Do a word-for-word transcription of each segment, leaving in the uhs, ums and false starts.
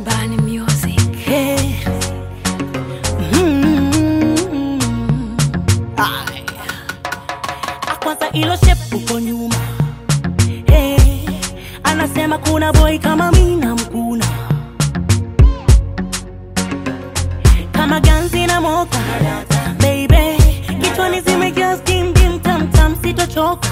Bani Music. Hey. Mm-hmm. Ay. Akwanza ilo shepu kwa nyuma. Hey. Anasema kuna boy kama mina mkuna, kama ganzi na moka. Baby, kichwani zimejaa skim dim tam tam, sitochoka.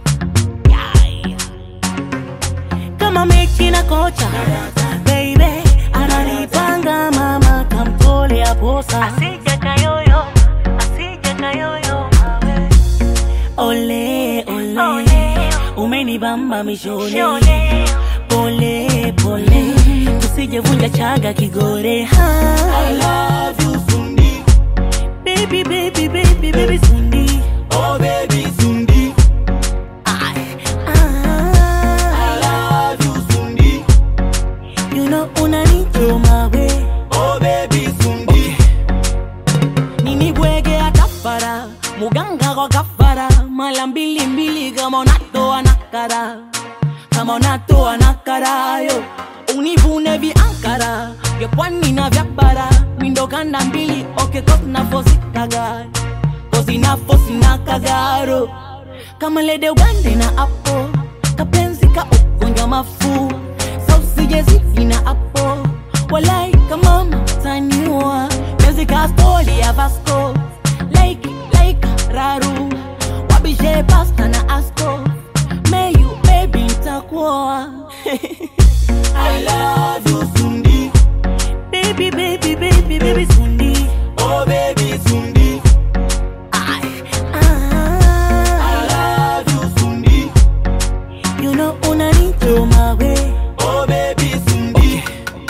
Kama mechi na kocha. Baby, ananipanga mama kamtole ya posa. Asije kayoyo, asije kayoyo mawe. Ole, ole, ole. Umenibamba mishole. Pole, pole. Usije vunja chaga kigore ha. I love you Sundi. Baby, baby, baby, baby Sundi. Oh baby Sundi. I, ah. I love you Sundi. You know unanito mawe. Oh baby Sundi. Nini bwege atafara, muganga kwa kafara. Mala mbili mbili kama unatoa nakara, kama unatoa nakara yo. Univune vi ankara, vya pwani na vya bara. Mindo kanda mbili, oke kosi na fosi kaga. Kosi na fosi na kagaro. Kama lede ugande na apo, kapenzi ka ugonja mafu. Sausi jezi ina apo, walai kama mataniwa. Penzi ka stoli ya Vasco, like, like raru. Wabije pasta na asko, may you baby nitakuwa. I love you Sundi. Baby, baby, baby, baby Sundi. Oh baby Sundi. I, I ah. love you Sundi. You know unanito mawe. Oh baby Sundi.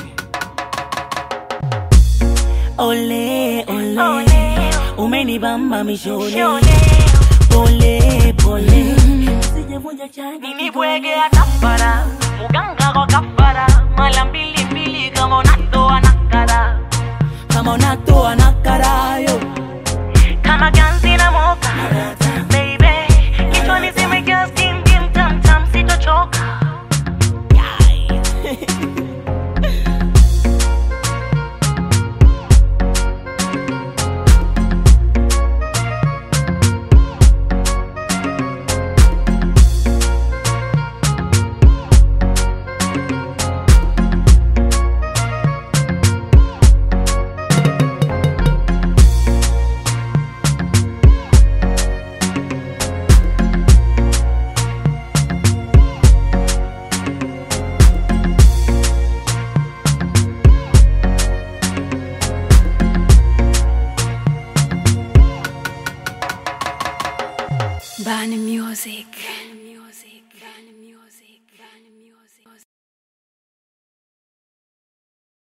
Ole, ole, umenibamba mishole. Pole, pole. Usije vunja chaga. Nini bwege atafara, muganga kwa kafara. Mala mbili mbili kama unatoa nakara, kama unatoa nakara yo. Kama ganzi na moka. Baby, kichwani zimejaa skim dim tam tam, sitochoka. Yai. Bani Music. Bani Music. Bani Music.